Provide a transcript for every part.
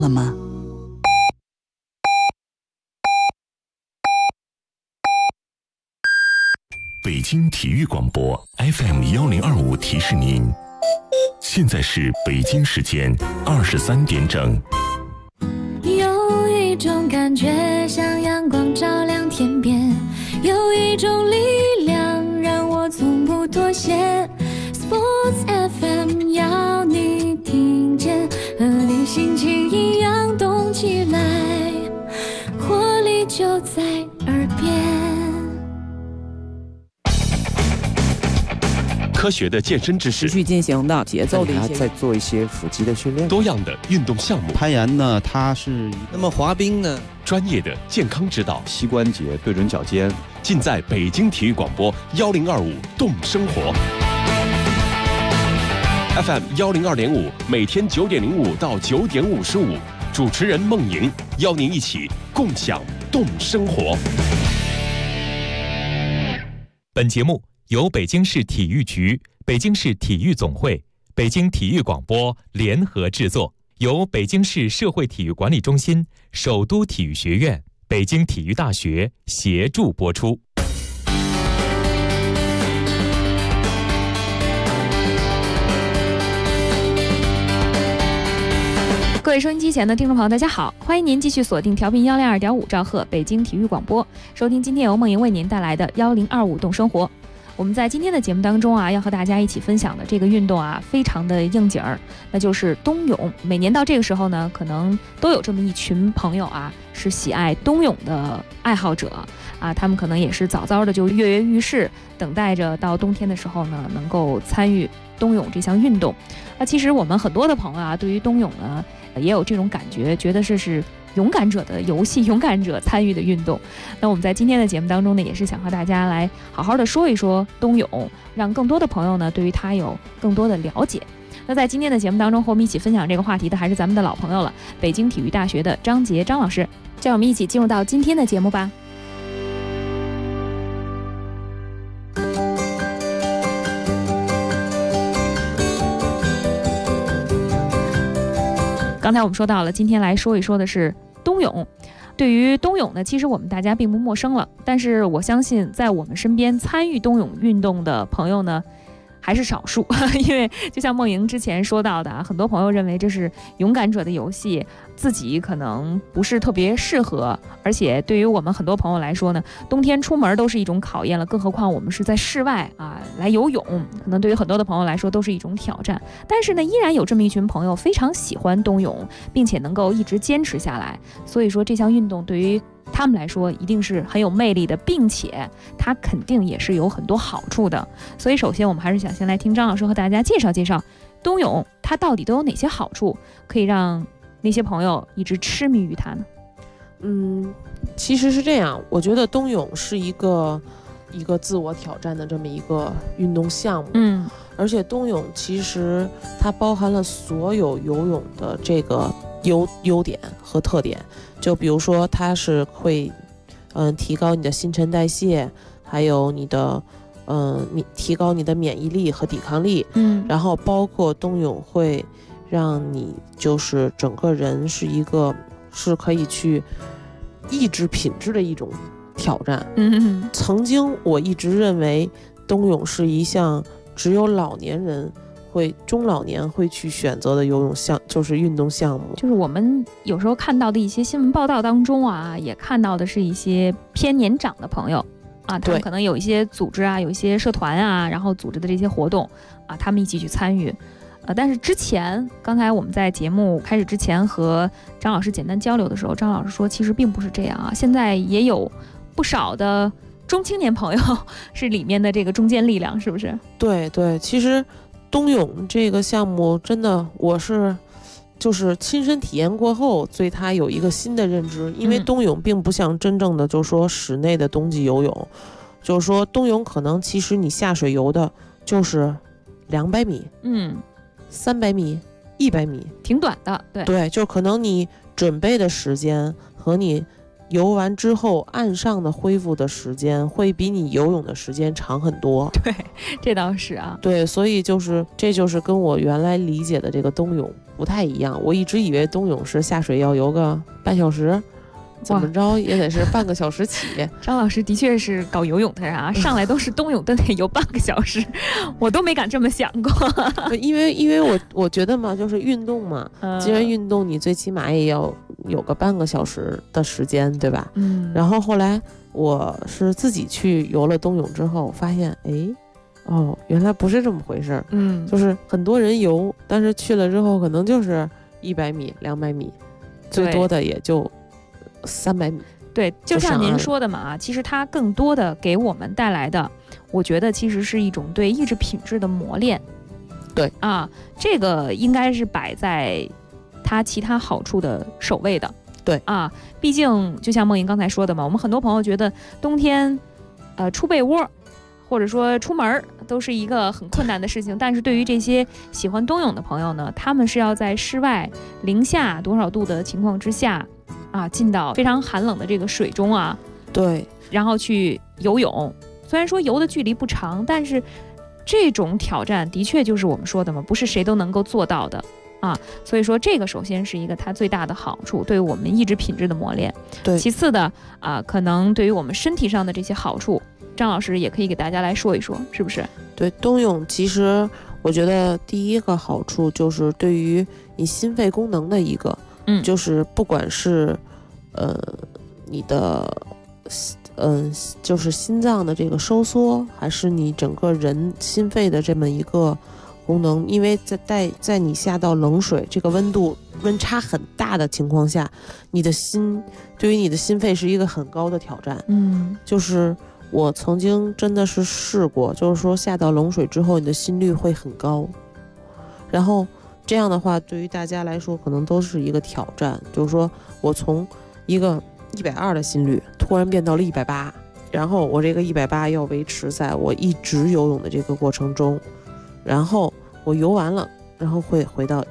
了吗？ 北京体育广播 FM1025提示您，现在是北京时间23点整。 有一种感觉像阳光照亮天边，有一种力量让我从不妥协。 Sports FM 要你听见，和你心情一样动起来，活力就在耳边。 科学的健身知识， 持续进行的节奏的一些， 再做一些腹肌的训练， 多样的运动项目， 攀岩呢，它是那么滑冰呢， 专业的健康指导， 膝关节对准脚尖， 尽在北京体育广播1025动生活 FM102.5，每天9点05到9点55，主持人孟莹邀您一起共享动生活。 本节目由北京市体育局、北京市体育总会、北京体育广播联合制作，由北京市社会体育管理中心、首都体育学院、北京体育大学协助播出。 各位收音机前的听众朋友，大家好，欢迎您继续锁定调频102.5兆赫北京体育广播，收听今天由孟莹为您带来的1025动生活。我们在今天的节目当中啊，要和大家一起分享的这个运动啊，非常的应景儿，那就是冬泳。每年到这个时候呢，可能都有这么一群朋友啊，是喜爱冬泳的爱好者啊，他们可能也是早早的就跃跃欲试，等待着到冬天的时候呢，能够参与冬泳这项运动。那其实我们很多的朋友啊，对于冬泳呢，也有这种感觉，觉得这是勇敢者的游戏，勇敢者参与的运动。那我们在今天的节目当中呢，也是想和大家来好好的说一说冬泳，让更多的朋友呢对于它有更多的了解。那在今天的节目当中和我们一起分享这个话题的还是咱们的老朋友了，北京体育大学的张杰张老师。这样我们一起进入到今天的节目吧。刚才我们说到了，今天来说一说的是冬泳。对于冬泳呢，其实我们大家并不陌生了，但是我相信在我们身边参与冬泳运动的朋友呢，还是少数。因为就像孟莹之前说到的，很多朋友认为这是勇敢者的游戏，自己可能不是特别适合，而且对于我们很多朋友来说呢，冬天出门都是一种考验了，更何况我们是在室外啊来游泳，可能对于很多的朋友来说都是一种挑战。但是呢，依然有这么一群朋友非常喜欢冬泳，并且能够一直坚持下来，所以说这项运动对于他们来说一定是很有魅力的，并且它肯定也是有很多好处的。所以首先我们还是想先来听张老师和大家介绍介绍冬泳它到底都有哪些好处，可以让那些朋友一直痴迷于它呢？ 其实是这样，我觉得冬泳是一个自我挑战的这么一个运动项目，而且冬泳其实它包含了所有游泳的这个优点和特点，就比如说它是会提高你的新陈代谢，还有你的提高你的免疫力和抵抗力，然后包括冬泳会让你就是整个人是可以去抑制品质的一种挑战。曾经我一直认为冬泳是一项只有中老年会去选择的游泳就是运动项目。 就是我们有时候看到的一些新闻报道当中啊，也看到的是一些偏年长的朋友啊，他们可能有一些组织啊，有一些社团啊，然后组织的这些活动啊，他们一起去参与。但是刚才我们在节目开始之前和张老师简单交流的时候，张老师说其实并不是这样啊，现在也有不少的中青年朋友是里面的这个中坚力量，是不是？ 对对，其实冬泳这个项目真的我是就是亲身体验过后对它有一个新的认知，因为冬泳并不像真正的就是说室内的冬季游泳，就是说冬泳可能其实你下水游的就是200米300米100米， 挺短的。 对，就可能你准备的时间和你游完之后岸上的恢复的时间会比你游泳的时间长很多。 对，这倒是啊。 对，所以这就是跟我原来理解的这个冬泳不太一样。我一直以为冬泳是下水要游个半小时，怎么着也得是半个小时起。 张老师的确是搞游泳的人啊，上来都是冬泳都得游半个小时，我都没敢这么想过。 因为我觉得嘛，就是运动嘛，既然运动，你最起码也要有个半个小时的时间，对吧？然后后来我是自己去游了冬泳之后，发现原来不是这么回事儿。就是很多人游，但是去了之后可能就是100米、200米，最多的也就300米。 对，就像您说的嘛，其实它更多的给我们带来的，我觉得其实是一种对意志品质的磨练。 对啊，这个应该是摆在它其他好处的首位的。 对啊，毕竟就像梦莹刚才说的嘛，我们很多朋友觉得冬天出被窝或者说出门都是一个很困难的事情，但是对于这些喜欢冬泳的朋友呢，他们是要在室外零下多少度的情况之下进到非常寒冷的这个水中啊， 对， 然后去游泳。虽然说游的距离不长，但是这种挑战的确就是我们说的嘛，不是谁都能够做到的所以说这个首先是一个它最大的好处，对于我们意志品质的磨练。 对， 其次的可能对于我们身体上的这些好处，张老师也可以给大家来说一说，是不是？ 对，冬泳其实我觉得第一个好处就是对于你心肺功能的一个，就是不管是你的就是心脏的这个收缩，还是你整个人心肺的这么一个功能，因为在你下到冷水，这个温差很大的情况下，对于你的心肺是一个很高的挑战。就是我曾经真的是试过，就是说下到冷水之后，你的心率会很高，然后这样的话对于大家来说可能都是一个挑战，就是说我从一个120的心率突然变到了180，然后我这个180要维持在我一直游泳的这个过程中，然后我游完了，然后会回到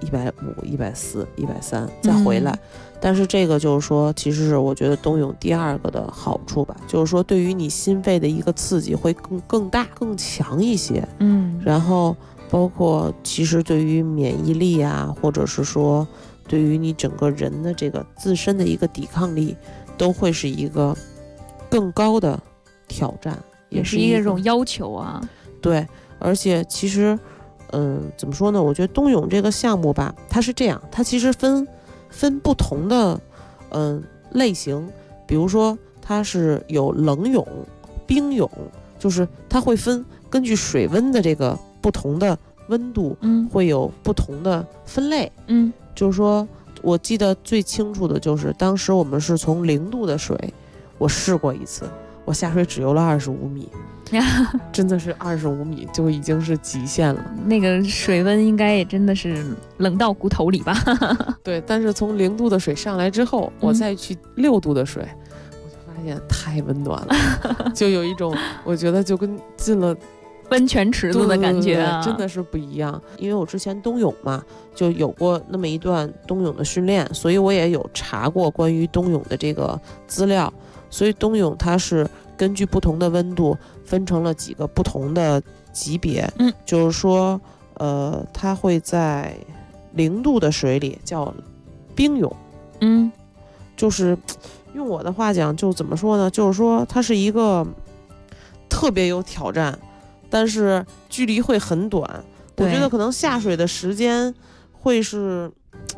150、140、130再回来。但是这个就是说，其实是我觉得冬泳第二个的好处吧，就是说对于你心肺的一个刺激会更大、更强一些。然后包括其实对于免疫力或者是说对于你整个人的这个自身的一个抵抗力，都会是一个更高的挑战， 也是一种要求啊。 对，而且其实怎么说呢，我觉得冬泳这个项目吧，它是这样，它其实分不同的类型，比如说它是有冷泳、冰泳，就是它会根据水温的这个不同的温度，会有不同的分类。就是说我记得最清楚的就是当时我们是从0度的水，我试过一次，我下水只游了25米。真的是25米就已经是极限了， 那个水温应该也真的是冷到骨头里吧。 对，但是从0度的水上来之后，我再去6度的水，我就发现太温暖了，就有一种我觉得就跟进了温泉池子的感觉对，真的是不一样。因为我之前冬泳嘛，就有过那么一段冬泳的训练，所以我也有查过关于冬泳的这个资料。所以冬泳它是根据不同的温度分成了几个不同的级别，就是说它会在0度的水里叫冰泳，就是用我的话讲就怎么说呢，就是说它是一个特别有挑战，但是距离会很短。我觉得可能下水的时间会是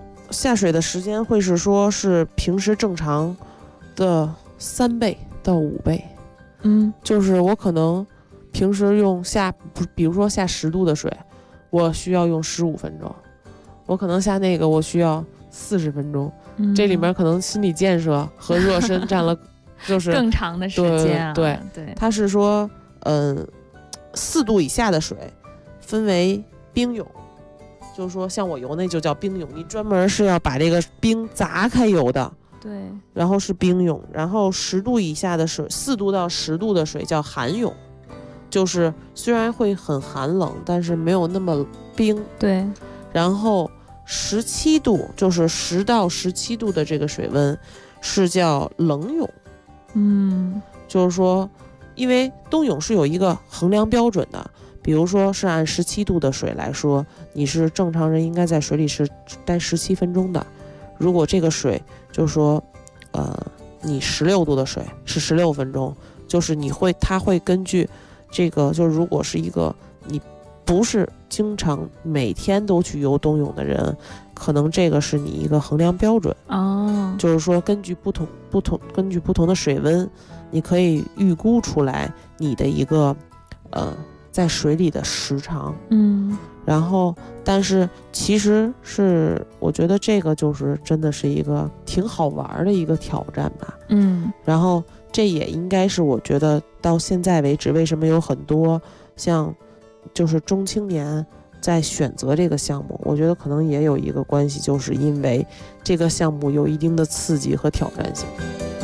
说是平时正常的3倍到5倍。就是我可能平时比如说下10度的水，我需要用15分钟，我可能下那个我需要40分钟。这里面可能心理建设和热身占了就是更长的时间。对， 它是说4度以下的水分为冰泳，就是说像我游那就叫冰泳，你专门是要把这个冰砸开游的。 对， 然后是冰泳，然后10度以下的水，4度到10度的水叫寒泳，就是虽然会很寒冷，但是没有那么冰。 对， 然后17度，就是10到17度的这个水温是叫冷泳。就是说因为冬泳是有一个衡量标准的， 比如说是按17度的水来说，你是正常人应该在水里是待17分钟的。如果这个水就是说你16度的水是16分钟，就是它会根据这个，就是如果是一个你不是经常每天都去游冬泳的人，可能这个是你一个衡量标准就是说根据不同的水温，你可以预估出来你的一个在水里的时长。然后但是其实是我觉得这个就是真的是一个挺好玩的一个挑战吧。然后这也应该是我觉得到现在为止，为什么有很多像就是中青年在选择这个项目，我觉得可能也有一个关系，就是因为这个项目有一定的刺激和挑战性。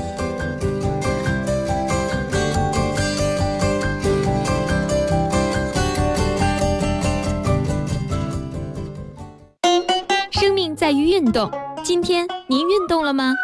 生命在于运动，今天您运动了吗？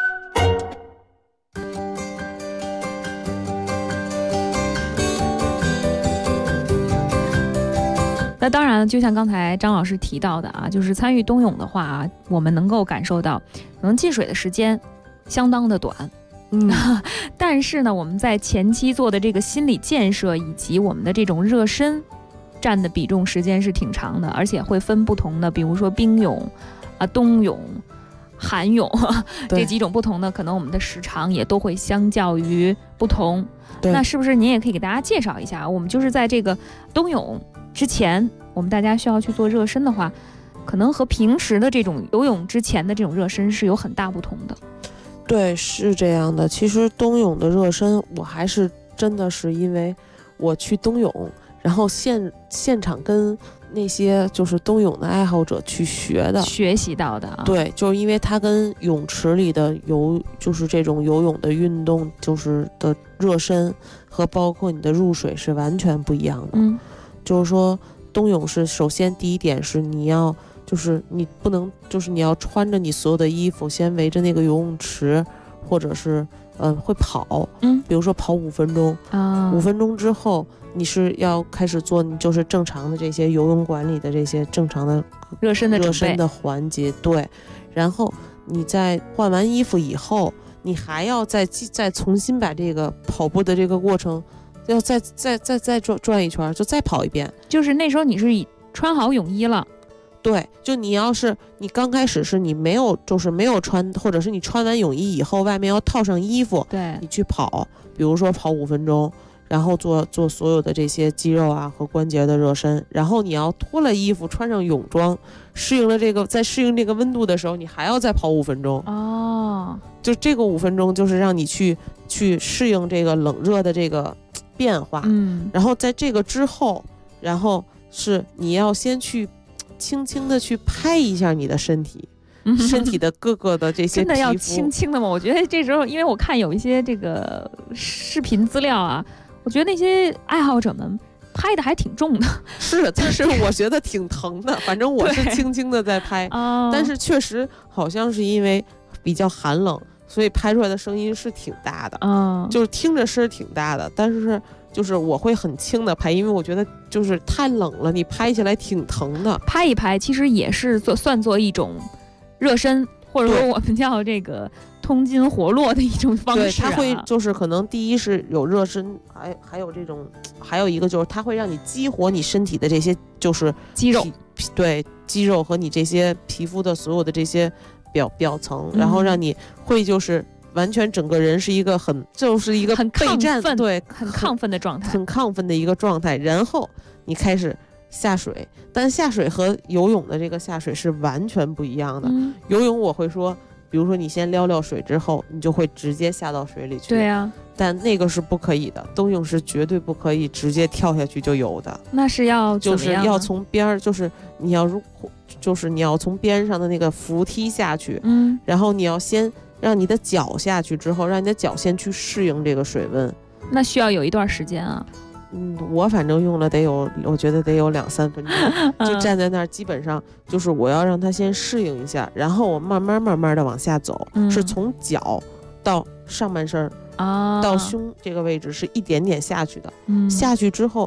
那当然，就像刚才张老师提到的啊，就是参与冬泳的话，我们能够感受到，可能进水的时间相当的短，但是呢，我们在前期做的这个心理建设以及我们的这种热身，占的比重时间是挺长的，而且会分不同的，比如说冰泳、冬泳、寒泳这几种不同的，可能我们的时长也都会相较于不同。那是不是您也可以给大家介绍一下，我们就是在这个冬泳之前，我们大家需要去做热身的话，可能和平时的这种游泳之前的这种热身是有很大不同的。 对，是这样的。其实冬泳的热身，我还是真的是因为我去冬泳，然后现场跟那些就是冬泳的爱好者去学习到的。对，就是因为它跟泳池里的就是这种游泳的运动，就是的热身和包括你的入水是完全不一样的。就是说冬泳是首先第一点是你要就是你不能就是你要穿着你所有的衣服先围着那个游泳池，或者是会跑，比如说跑5分钟，5分钟之后你是要开始做你就是正常的这些游泳馆里的这些正常的热身的环节。对，然后你在换完衣服以后，你还要再重新把这个跑步的这个过程要再转一圈，就再跑一遍。 就是那时候你是穿好泳衣了。 对，就你要是你刚开始是你没有穿，或者是你穿完泳衣以后外面要套上衣服， 对， 你去跑，比如说跑5分钟，然后做所有的这些肌肉啊和关节的热身，然后你要脱了衣服穿上泳装，在适应这个温度的时候，你还要再跑5分钟。就这个5分钟就是让你去适应这个冷热的这个变化。然后在这个之后，然后是你要先去轻轻的去拍一下你的身体的各个的这些皮肤。真的要轻轻的吗？我觉得这时候，因为我看有一些这个视频资料啊，我觉得那些爱好者们拍的还挺重的。 是，但是我觉得挺疼的。反正我是轻轻的在拍，但是确实好像是因为比较寒冷，所以拍出来的声音是挺大的。就是听着声挺大的，但是就是我会很轻的拍，因为我觉得就是太冷了，你拍起来挺疼的。 拍一拍其实也是算作一种热身，或者说我们叫这个通筋活络的一种方式。对， 它会就是可能第一是有热身，还有这种，还有一个就是它会让你激活你身体的这些就是肌肉， 对，肌肉和你这些皮肤的所有的这些表层，然后让你会就是完全整个人是一个很备战，对， 很亢奋的状态， 很亢奋的一个状态。然后你开始下水，但下水和游泳的这个下水是完全不一样的。游泳我会说，比如说你先撩水之后，你就会直接下到水里去。 对啊， 但那个是不可以的，冬泳是绝对不可以直接跳下去就游的。 那是要就是要从边儿，就是你要从边上的那个扶梯下去，然后你要先让你的脚下去之后，让你的脚先去适应这个水温。 那需要有一段时间啊。 我反正用了我觉得得有2-3分钟，就站在那儿，基本上就是我要让它先适应一下，然后我慢慢的往下走，是从脚到上半身到胸这个位置是一点点下去的。下去之后，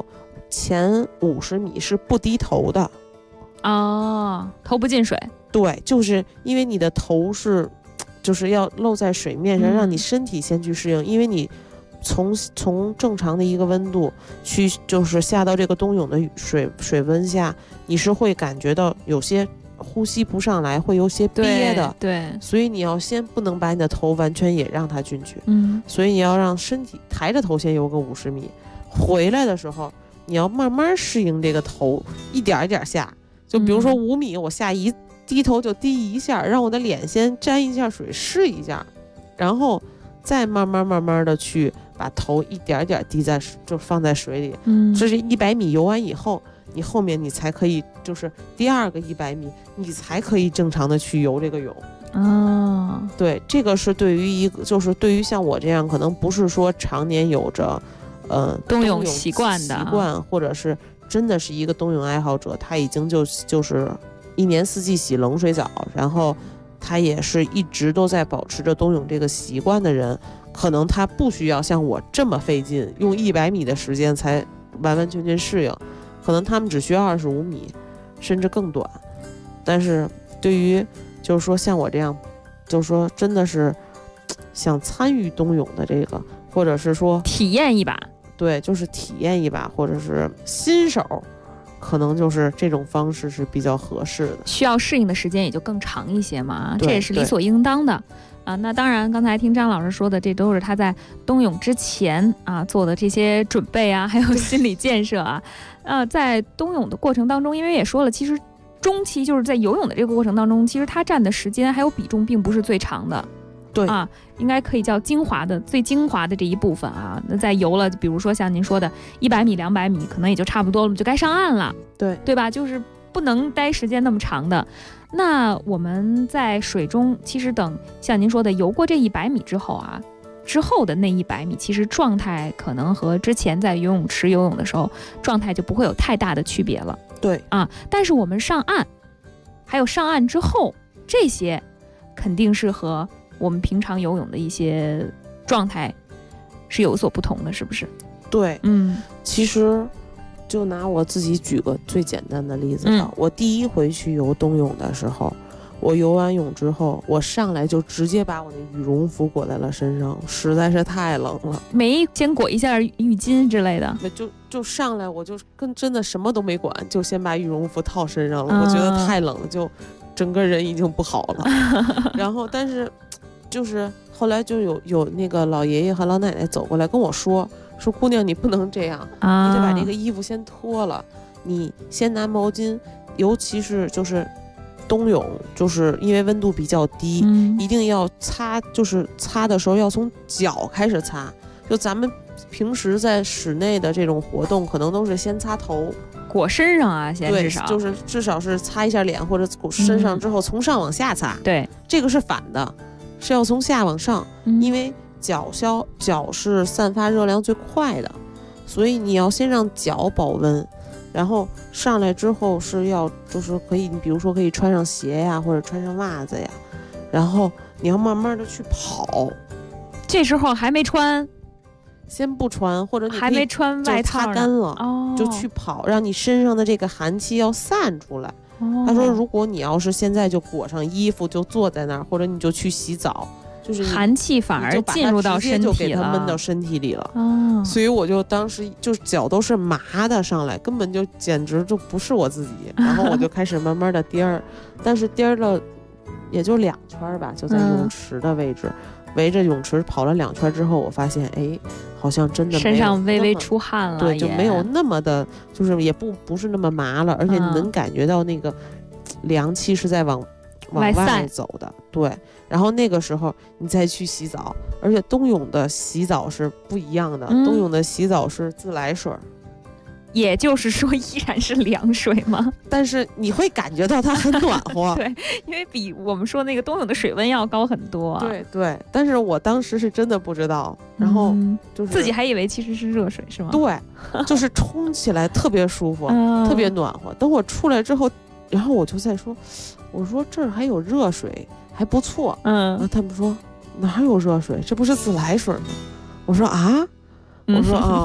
前50米是不低头的。 哦，头不进水。 对，就是因为你的头是就是要露在水面上，让你身体先去适应，因为你从正常的一个温度去就是下到这个冬泳的水温下，你是会感觉到有些呼吸不上来，会有些憋的。 对， 所以你要先不能把你的头完全也让它进去，所以你要让身体抬着头先游个50米，回来的时候你要慢慢适应这个头，一点一点下。就比如说5米，我下低头就低一下，让我的脸先沾一下水试一下，然后再慢慢的去把头一点点滴在就放在水里。这是100米游完以后，你后面你才可以就是第2个100米，你才可以正常的去游这个泳。对，这个是对于就是对于像我这样可能不是说常年有着冬泳习惯或者是真的是一个冬泳爱好者，他已经就是1年4季洗冷水澡，然后他也是一直都在保持着冬泳这个习惯的人，可能他不需要像我这么费劲，用100米的时间才完全适应，可能他们只需要25米，甚至更短。但是对于就是说像我这样，就是说真的是想参与冬泳的这个，或者是说体验一把。 对，就是体验一把，或者是新手，可能就是这种方式是比较合适的， 需要适应的时间也就更长一些嘛，这也是理所应当的啊。那当然，刚才听张老师说的，这都是他在冬泳之前啊做的这些准备啊，还有心理建设啊。在冬泳的过程当中，因为也说了，其实中期就是在游泳的这个过程当中，其实他占的时间还有比重并不是最长的。 对啊，应该可以叫最精华的这一部分啊。那在游了，比如说像您说的100米、200米，可能也就差不多了，就该上岸了，对吧？就是不能待时间那么长的。那我们在水中，其实等像您说的游过这100米之后啊，之后的那100米，其实状态可能和之前在游泳池游泳的时候状态就不会有太大的区别了。 对啊，但是我们上岸，还有上岸之后，这些肯定是和我们平常游泳的一些状态是有所不同的，是不是？ 对，其实就拿我自己举个最简单的例子吧。我第1回去游冬泳的时候，我游完泳之后，我上来就直接把我的羽绒服裹在了身上，实在是太冷了， 没先裹一下浴巾之类的， 就上来我就跟真的什么都没管，就先把羽绒服套身上了。我觉得太冷了，就整个人已经不好了。然后但是就是后来就有那个老爷爷和老奶奶走过来跟我说姑娘，你不能这样，你得把这个衣服先脱了，你先拿毛巾，尤其是就是冬泳，就是因为温度比较低，一定要擦，就是擦的时候要从脚开始擦。就咱们平时在室内的这种活动，可能都是先擦头裹身上啊，先至少就是至少是擦一下脸或者裹身上之后，从上往下擦。 对， 这个是反的。是要从下往上，因为脚是散发热量最快的，所以你要先让脚保温，然后上来之后是要就是可以，你比如说可以穿上鞋呀，或者穿上袜子呀，然后你要慢慢的去跑。 这时候还没穿， 先不穿，或者你还没穿外套擦干了，就去跑，让你身上的这个寒气要散出来。他说如果你要是现在就裹上衣服就坐在那儿，或者你就去洗澡，就是寒气反而进入到身体了， 就给它闷到身体里了。所以我就当时就脚都是麻的上来，根本就简直就不是我自己。然后我就开始慢慢的颠儿，但是颠了也就2圈吧，就在泳池的位置，围着泳池跑了2圈之后，我发现好像真的身上微微出汗了， 对，就没有那么的，就是也不是那么麻了，而且你能感觉到那个凉气是在往外走的。对，然后那个时候你再去洗澡，而且冬泳的洗澡是不一样的，冬泳的洗澡是自来水。 也就是说依然是凉水吗？ 但是你会感觉到它很暖和。 对，因为比我们说那个冬泳的水温要高很多。 对，但是我当时是真的不知道，然后就是自己还以为其实是热水是吗？ 对，就是冲起来特别舒服，特别暖和。等我出来之后，然后我就在说，我说这儿还有热水，还不错。然后他们说哪有热水，这不是自来水吗？我说啊，我说啊。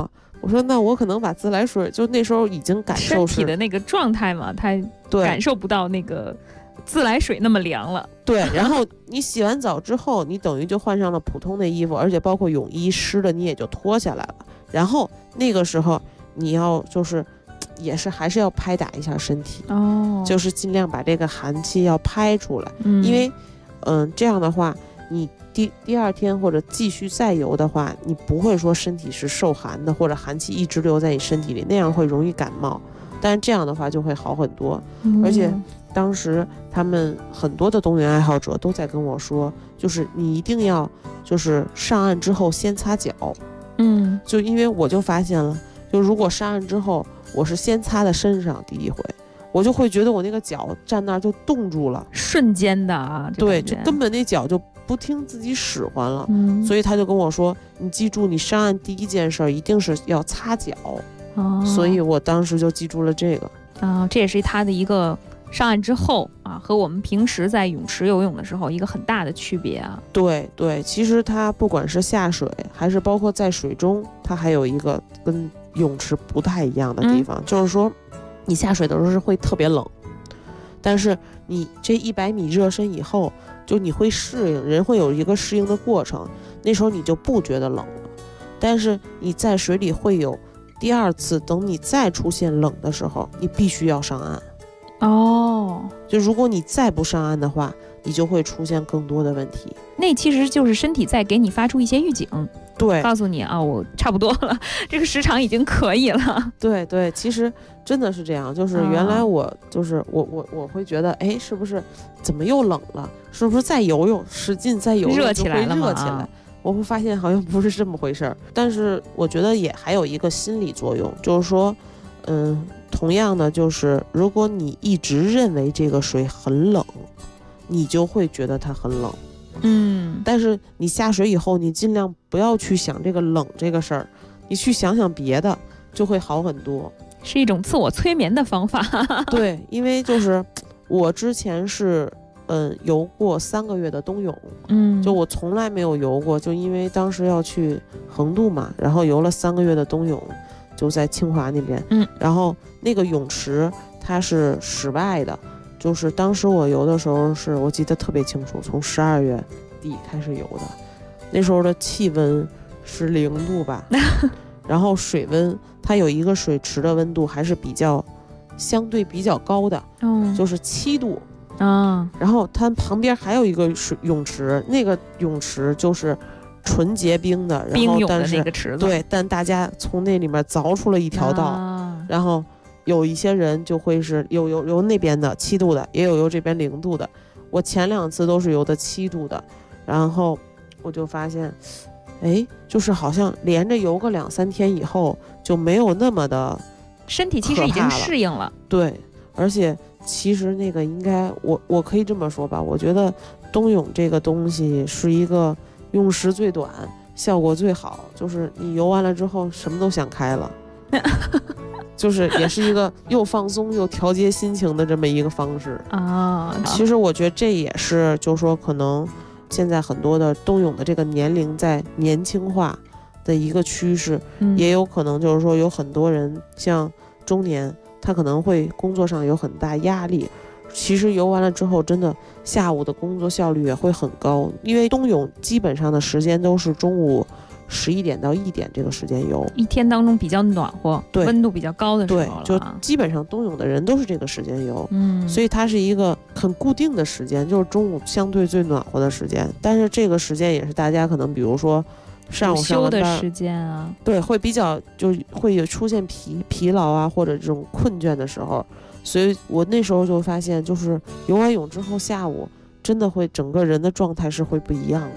我说那我可能把自来水，就那时候已经感受身体的那个状态嘛，他感受不到那个自来水那么凉了。 对，然后你洗完澡之后，你等于就换上了普通的衣服，而且包括泳衣湿的你也就脱下来了。然后那个时候你要就是也是还是要拍打一下身体，就是尽量把这个寒气要拍出来，因为这样的话你第二天或者继续再游的话，你不会说身体是受寒的，或者寒气一直留在你身体里，那样会容易感冒。但是这样的话就会好很多，而且当时他们很多的冬泳爱好者都在跟我说，就是你一定要就是上岸之后先擦脚，就因为我就发现了，就如果上岸之后我是先擦的身上，第一回我就会觉得我那个脚站那儿就冻住了， 瞬间的啊， 对，就根本那脚就不听自己使唤了，所以他就跟我说，你记住你上岸第一件事一定是要擦脚，所以我当时就记住了这个这也是他的一个上岸之后啊，和我们平时在泳池游泳的时候一个很大的区别啊。 对对，其实它不管是下水还是包括在水中，它还有一个跟泳池不太一样的地方，就是说你下水的时候是会特别冷，但是你这100米热身以后，就你会适应，人会有一个适应的过程，那时候你就不觉得冷了。但是你在水里会有第二次，等你再出现冷的时候，你必须要上岸。就如果你再不上岸的话，你就会出现更多的问题。 那其实就是身体在给你发出一些预警， 对， 告诉你啊，我差不多了，这个时长已经可以了。 对对，其实真的是这样，就是原来我就是我会觉得，哎，是不是怎么又冷了？是不是再游泳，使劲再游泳热起来了吗？ 热起来。我会发现好像不是这么回事儿，但是我觉得也还有一个心理作用，就是说，同样的就是如果你一直认为这个水很冷，你就会觉得它很冷，但是你下水以后，你尽量不要去想这个冷这个事儿，你去想想别的，就会好很多， 是一种自我催眠的方法。 对，因为就是我之前是游过3个月的冬泳，就我从来没有游过，就因为当时要去横渡嘛，然后游了3个月的冬泳，就在清华那边，然后那个泳池它是室外的，就是当时我游的时候是我记得特别清楚，从12月底开始游的，那时候的气温是0度吧，然后水温它有一个水池的温度还是相对比较高的，就是7度。然后它旁边还有一个泳池，那个泳池就是纯结冰的，然后但是那个池子， 对，但大家从那里面凿出了一条道，然后有一些人就会是游那边的7度的，也有游这边0度的。我前2次都是游的7度的，然后我就发现，哎，就是好像连着游个2-3天以后就没有那么的身体其实已经适应了， 对，而且。其实那个应该我可以这么说吧，我觉得冬泳这个东西是一个用时最短，效果最好，就是你游完了之后什么都想开了，就是也是一个又放松又调节心情的这么一个方式啊。其实我觉得这也是就是说可能现在很多的冬泳的这个年龄在年轻化的一个趋势，也有可能就是说有很多人像中年。他可能会工作上有很大压力，其实游完了之后真的下午的工作效率也会很高，因为冬泳基本上的时间都是中午11点到1点这个时间游， 一天当中比较暖和，对，温度比较高的时候了， 对，就基本上冬泳的人都是这个时间游，所以它是一个很固定的时间，就是中午相对最暖和的时间，但是这个时间也是大家可能比如说上午上休的时间啊， 对，会比较就会有出现疲劳啊，或者这种困倦的时候，所以我那时候就发现，就是游完泳之后下午真的会整个人的状态是会不一样的。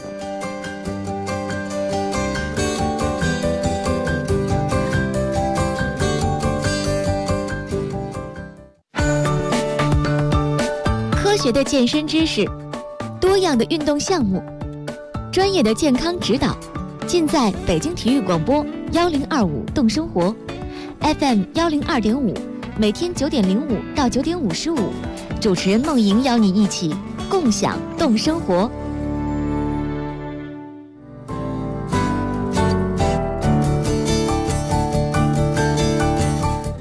科学的健身知识，多样的运动项目，专业的健康指导。尽在北京体育广播1025动生活 FM 102.5，每天9点05到9点55，主持人梦莹邀你一起共享动生活。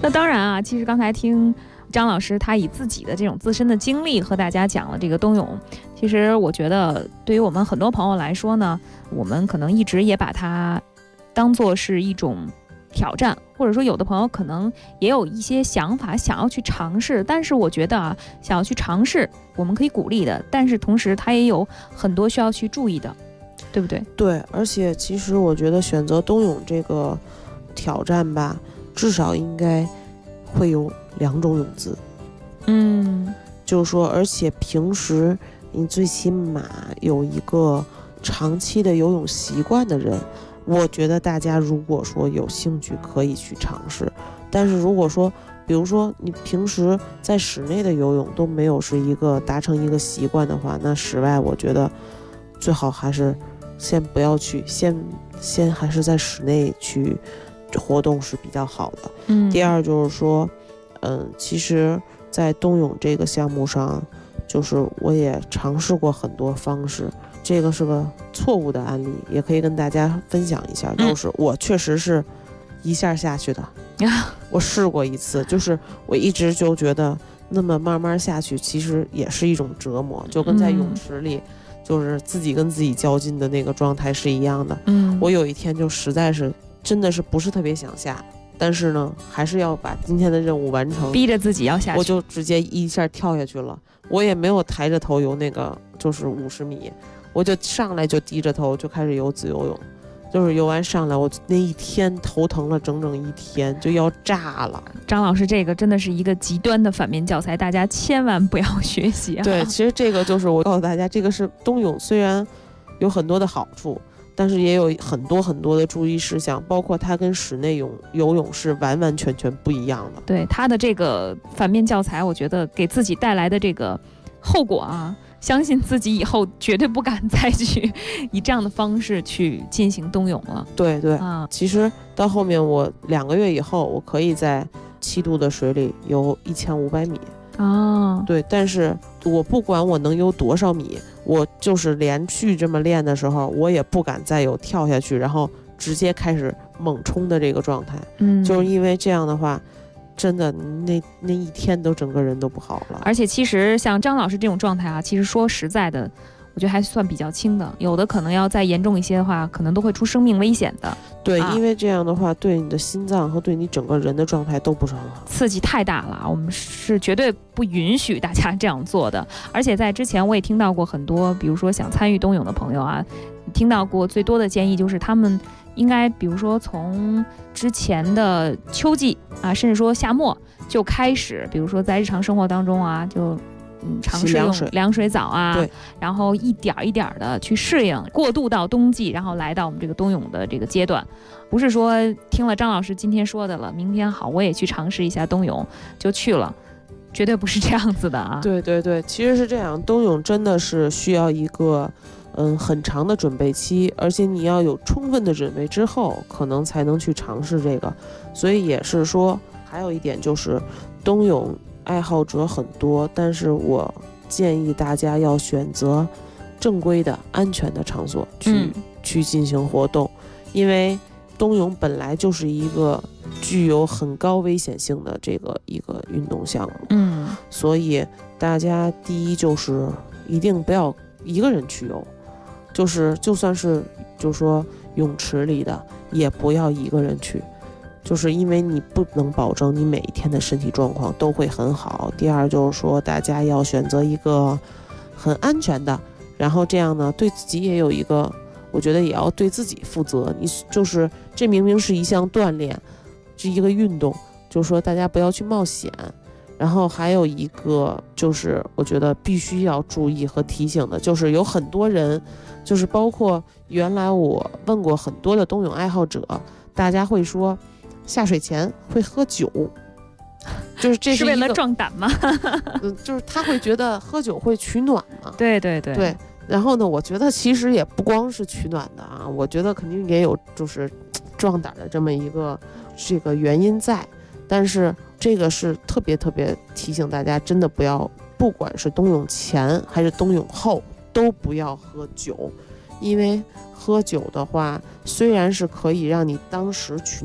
那当然啊，其实刚才听张老师他以自己的这种自身的经历和大家讲了这个冬泳，其实我觉得对于我们很多朋友来说呢，我们可能一直也把它当作是一种挑战，或者说有的朋友可能也有一些想法想要去尝试，但是我觉得啊，想要去尝试我们可以鼓励的，但是同时它也有很多需要去注意的，对不对？ 对，而且其实我觉得选择冬泳这个挑战吧，至少应该会有2种泳姿。就是说，而且平时你最起码有一个长期的游泳习惯的人，我觉得大家如果说有兴趣可以去尝试。但是如果说比如说你平时在室内的游泳都没有是一个达成一个习惯的话，那室外我觉得最好还是先不要去，先还是在室内去活动是比较好的。第二就是说其实在冬泳这个项目上，就是我也尝试过很多方式，这个是个错误的案例，也可以跟大家分享一下。就是我确实是一下下去的，我试过一次，就是我一直就觉得那么慢慢下去其实也是一种折磨，就跟在泳池里就是自己跟自己较劲的那个状态是一样的。我有一天就实在是真的是不是特别想下，但是呢还是要把今天的任务完成， 逼着自己要下去， 我就直接一下跳下去了。我也没有抬着头游那个就是50米，我就上来就低着头就开始游自由泳，就是游完上来我那一天头疼了整整1天，就要炸了。 张老师这个真的是一个极端的反面教材，大家千万不要学习对，其实这个就是我告诉大家，这个是冬泳虽然有很多的好处，但是也有很多很多的注意事项，包括它跟室内游泳是完完全全不一样的。 对，它的这个反面教材，我觉得给自己带来的这个后果啊，相信自己以后绝对不敢再去以这样的方式去进行冬泳了。 对对啊，其实到后面我2个月以后，我可以在7度的水里游1500米。对，但是我不管我能游多少米，我就是连续这么练的时候，我也不敢再有跳下去然后直接开始猛冲的这个状态。就是因为这样的话真的那一天都整个人都不好了。 而且其实像张老师这种状态啊，其实说实在的我觉得还算比较轻的，有的可能要再严重一些的话，可能都会出生命危险的。 对，因为这样的话对你的心脏和对你整个人的状态都不是很好， 刺激太大了，我们是绝对不允许大家这样做的。而且在之前我也听到过很多比如说想参与冬泳的朋友啊，听到过最多的建议就是他们应该比如说从之前的秋季啊，甚至说夏末就开始，比如说在日常生活当中啊，就尝试用凉水澡啊，然后一点一点的去适应，过渡到冬季，然后来到我们这个冬泳的这个阶段。不是说听了张老师今天说的了，明天好我也去尝试一下冬泳就去了，绝对不是这样子的啊。 对对对，其实是这样，冬泳真的是需要一个很长的准备期，而且你要有充分的准备之后可能才能去尝试这个。所以也是说还有一点就是冬泳爱好者很多，但是我建议大家要选择正规的安全的场所去进行活动，因为冬泳本来就是一个具有很高危险性的这个一个运动项目。所以大家第一就是一定不要一个人去游，就算是就是说泳池里的也不要一个人去，就是因为你不能保证你每一天的身体状况都会很好。第二就是说大家要选择一个很安全的，然后这样呢对自己也有一个，我觉得也要对自己负责。你就是这明明是一项锻炼，是一个运动，就是说大家不要去冒险。然后还有一个就是我觉得必须要注意和提醒的，就是有很多人，就是包括原来我问过很多的冬泳爱好者，大家会说下水前会喝酒，就是这是为了壮胆吗？ 就是他会觉得喝酒会取暖嘛。 对对对对。 然后呢，我觉得其实也不光是取暖的啊，我觉得肯定也有就是壮胆的这么一个这个原因在。但是这个是特别特别提醒大家，真的不要，不管是冬泳前还是冬泳后都不要喝酒。因为喝酒的话虽然是可以让你当时取暖了，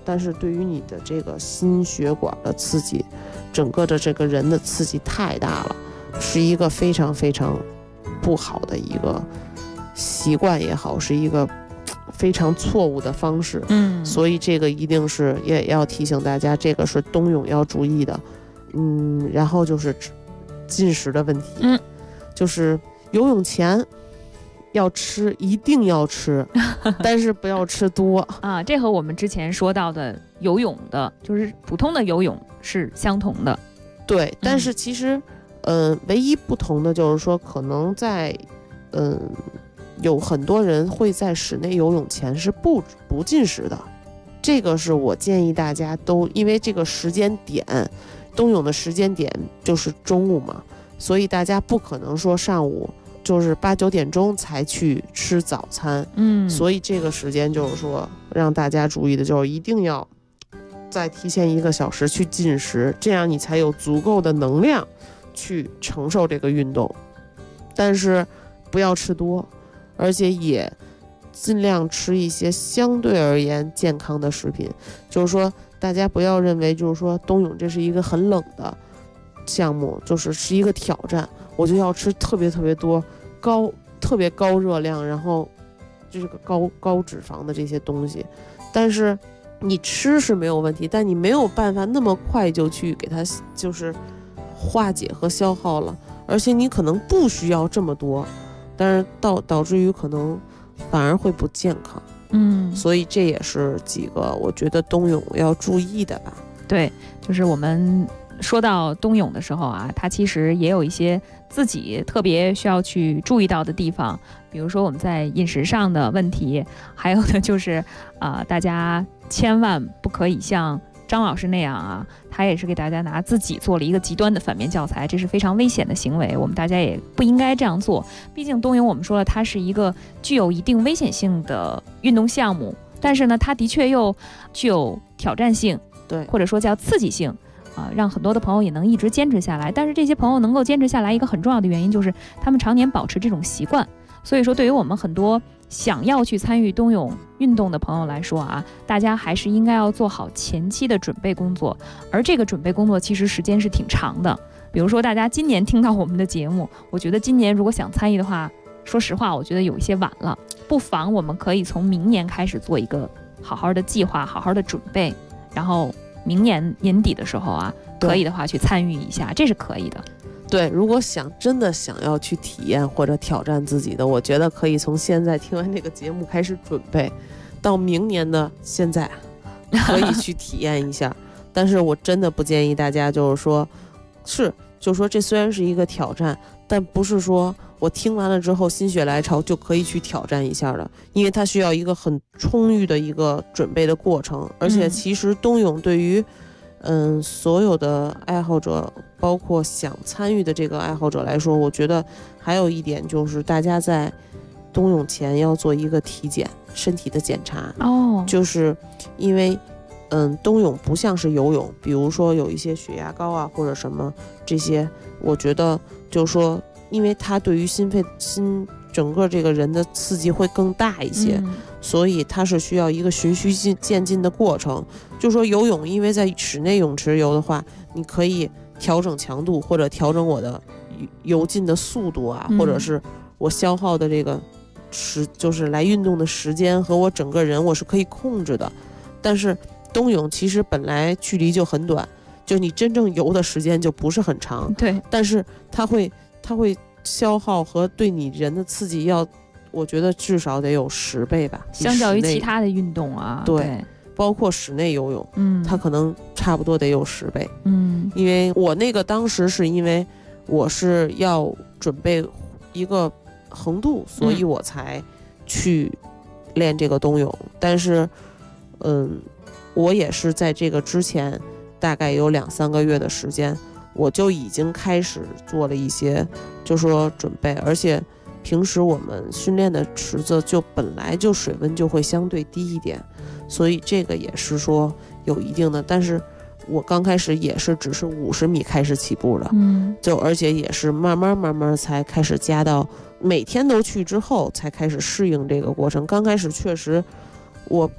但是对于你的这个心血管的刺激，整个的这个人的刺激太大了，是一个非常非常不好的一个习惯也好，是一个非常错误的方式。所以这个一定是也要提醒大家，这个是冬泳要注意的。然后就是进食的问题，就是游泳前要吃，一定要吃，但是不要吃多啊。这和我们之前说到的游泳的，就是普通的游泳是相同的。 对，但是其实，唯一不同的就是说，可能在，有很多人会在室内游泳前是不进食的。这个是我建议大家都，因为这个时间点，冬泳的时间点就是中午嘛，所以大家不可能说上午就是8、9点钟才去吃早餐。所以这个时间就是说让大家注意的就是一定要再提前1个小时去进食，这样你才有足够的能量去承受这个运动。但是不要吃多，而且也尽量吃一些相对而言健康的食品。就是说大家不要认为就是说冬泳这是一个很冷的项目，是一个挑战，我就要吃特别多特别高热量，然后就是个高脂肪的这些东西。但是你吃是没有问题，但你没有办法那么快就去给它就是化解和消耗了，而且你可能不需要这么多，但是导致于可能反而会不健康。所以这也是几个我觉得冬泳要注意的吧。 对，就是我们说到冬泳的时候啊，它其实也有一些自己特别需要去注意到的地方，比如说我们在饮食上的问题，还有的就是大家千万不可以像张老师那样啊，他也是给大家拿自己做了一个极端的反面教材，这是非常危险的行为，我们大家也不应该这样做。毕竟冬泳我们说了，它是一个具有一定危险性的运动项目，但是呢，它的确又具有挑战性， 对， 或者说叫刺激性。让很多的朋友也能一直坚持下来，但是这些朋友能够坚持下来，一个很重要的原因就是他们常年保持这种习惯。所以说，对于我们很多想要去参与冬泳运动的朋友来说啊，大家还是应该要做好前期的准备工作，而这个准备工作其实时间是挺长的。比如说，大家今年听到我们的节目，我觉得今年如果想参与的话，说实话，我觉得有一些晚了，不妨我们可以从明年开始做一个好好的计划，好好的准备，然后明年年底的时候啊，可以的话去参与一下，这是可以的。 对，如果真的想要去体验或者挑战自己的，我觉得可以从现在听完这个节目开始准备，到明年的现在可以去体验一下。但是我真的不建议大家就是说这虽然是一个挑战，但不是说我听完了之后心血来潮就可以去挑战一下的，因为它需要一个很充裕的一个准备的过程。而且其实冬泳对于所有的爱好者，包括想参与的这个爱好者来说，我觉得还有一点就是大家在冬泳前要做一个体检，身体的检查。就是因为冬泳不像是游泳，比如说有一些血压高啊或者什么这些，我觉得就是说因为它对于心整个这个人的刺激会更大一些，所以它是需要一个循序渐进的过程。就说游泳，因为在室内泳池游的话，你可以调整强度或者调整我的游进的速度啊，或者是我消耗的这个就是来运动的时间和我整个人我是可以控制的。但是冬泳其实本来距离就很短，就你真正游的时间就不是很长， 对， 但是它会消耗和对你人的刺激我觉得至少得有10倍吧， 相较于其他的运动啊，对， 包括室内游泳，它可能差不多得有10倍。因为我那个当时是因为我是要准备一个横渡，所以我才去练这个冬泳。但是我也是在这个之前大概有2、3个月的时间，我就已经开始做了一些就说准备，而且平时我们训练的池子就本来就水温就会相对低一点，所以这个也是说有一定的。但是我刚开始也是只是50米开始起步的，就而且也是慢慢才开始加到每天都去之后才开始适应这个过程。刚开始确实我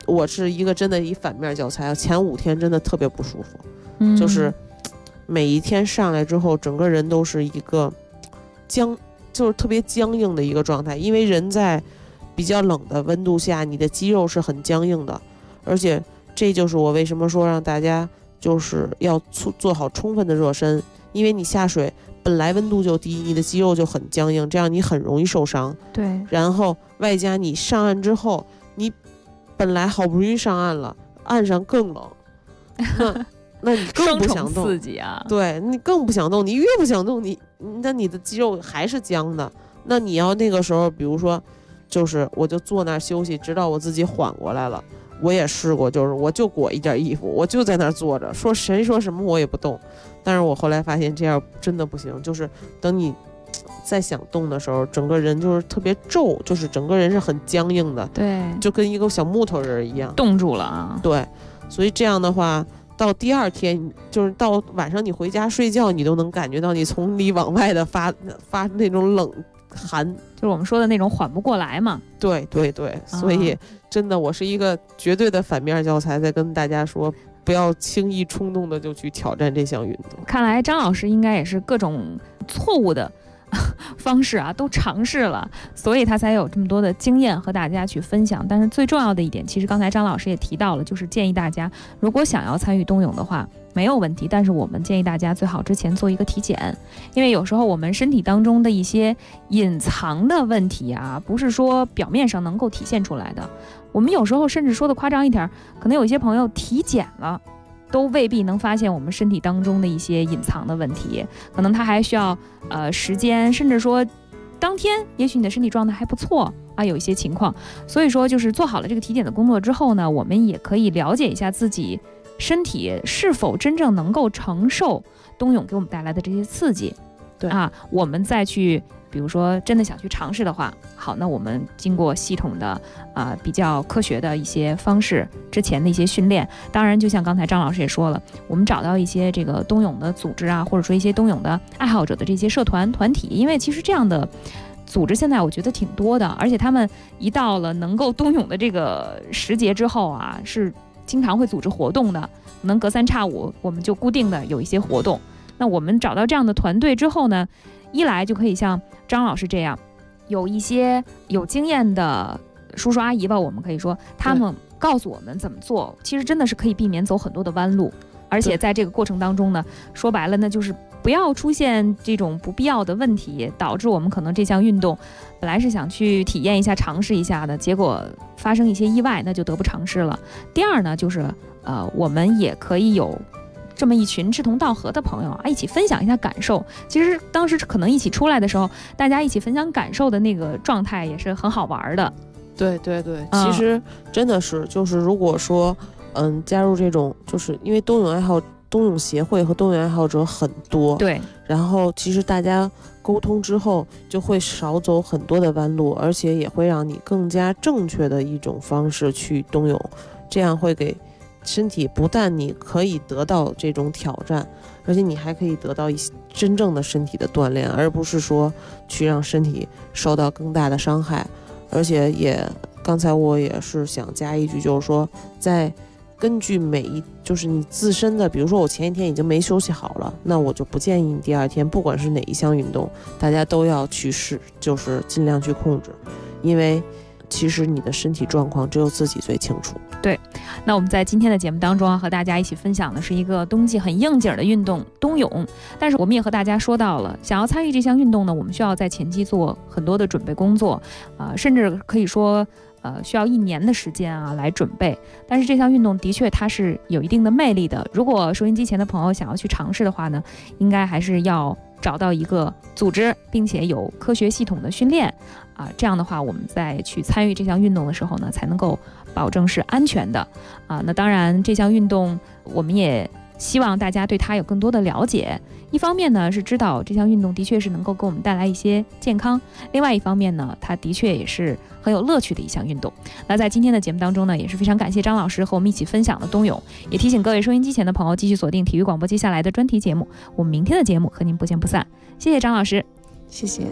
我是一个真的一反面教材，前5天真的特别不舒服，就是每一天上来之后，整个人都是一个就是特别僵硬的一个状态，因为人在比较冷的温度下，你的肌肉是很僵硬的，而且这就是我为什么说让大家就是要做好充分的热身，因为你下水本来温度就低，你的肌肉就很僵硬，这样你很容易受伤。 对， 然后外加你上岸之后，你本来好不容易上岸了，岸上更冷，那你更不想动， 刺激啊！ 对，你更不想动，你越不想动，那你的肌肉还是僵的。那你要那个时候，比如说，就是我就坐那儿休息，直到我自己缓过来了。我也试过，就是我就裹一件衣服，我就在那儿坐着，说谁说什么我也不动。但是我后来发现这样真的不行，就是等你再想动的时候，整个人就是特别皱，就是整个人是很僵硬的， 对， 就跟一个小木头人一样， 冻住了啊。 对，所以这样的话，到第二天，就是到晚上你回家睡觉，你都能感觉到你从里往外的发那种冷寒， 就是我们说的那种缓不过来嘛。 对对对，所以真的我是一个绝对的反面教材，在跟大家说，不要轻易冲动的就去挑战这项运动。 看来张老师应该也是各种错误的方式啊都尝试了，所以他才有这么多的经验和大家去分享。但是最重要的一点，其实刚才张老师也提到了，就是建议大家如果想要参与冬泳的话没有问题，但是我们建议大家最好之前做一个体检，因为有时候我们身体当中的一些隐藏的问题啊，不是说表面上能够体现出来的。我们有时候甚至说的夸张一点，可能有一些朋友体检了都未必能发现我们身体当中的一些隐藏的问题，可能他还需要时间，甚至说当天也许你的身体状态还不错啊，有一些情况。所以说就是做好了这个体检的工作之后呢，我们也可以了解一下自己身体是否真正能够承受冬泳给我们带来的这些刺激。 对啊，我们再去比如说真的想去尝试的话，好，那我们经过系统的比较科学的一些方式，之前的一些训练，当然就像刚才张老师也说了，我们找到一些这个冬泳的组织啊，或者说一些冬泳的爱好者的这些社团团体，因为其实这样的组织现在我觉得挺多的，而且他们一到了能够冬泳的这个时节之后啊，是经常会组织活动的，可能隔3差5我们就固定的有一些活动。那我们找到这样的团队之后呢，一来就可以像张老师这样，有一些有经验的叔叔阿姨吧，我们可以说他们告诉我们怎么做，其实真的是可以避免走很多的弯路。而且在这个过程当中呢，说白了呢，就是不要出现这种不必要的问题，导致我们可能这项运动本来是想去体验一下尝试一下的，结果发生一些意外，那就得不偿失了。第二呢，就是我们也可以有这么一群志同道合的朋友啊，一起分享一下感受。其实当时可能一起出来的时候，大家一起分享感受的那个状态也是很好玩的。 对对对，其实真的是，就是如果说加入这种，就是因为冬泳协会和冬泳爱好者很多， 对， 然后其实大家沟通之后就会少走很多的弯路，而且也会让你更加正确的一种方式去冬泳，这样会给身体不但你可以得到这种挑战，而且你还可以得到一些真正的身体的锻炼，而不是说去让身体受到更大的伤害。而且也刚才我也是想加一句，就是说在根据就是你自身的，比如说我前一天已经没休息好了，那我就不建议你第二天不管是哪一项运动，大家都要去试，就是尽量去控制，因为其实你的身体状况只有自己最清楚。 对，那我们在今天的节目当中和大家一起分享的是一个冬季很应景的运动冬泳，但是我们也和大家说到了，想要参与这项运动呢，我们需要在前期做很多的准备工作，甚至可以说需要1年的时间来准备。但是这项运动的确它是有一定的魅力的，如果收音机前的朋友想要去尝试的话呢，应该还是要找到一个组织，并且有科学系统的训练这样的话我们在去参与这项运动的时候呢，才能够保证是安全的那当然这项运动我们也希望大家对它有更多的了解，一方面呢是知道这项运动的确是能够给我们带来一些健康，另外一方面呢它的确也是很有乐趣的一项运动。那在今天的节目当中呢，也是非常感谢张老师和我们一起分享的冬泳，也提醒各位收音机前的朋友继续锁定体育广播接下来的专题节目，我们明天的节目和您不见不散。谢谢张老师。 谢谢。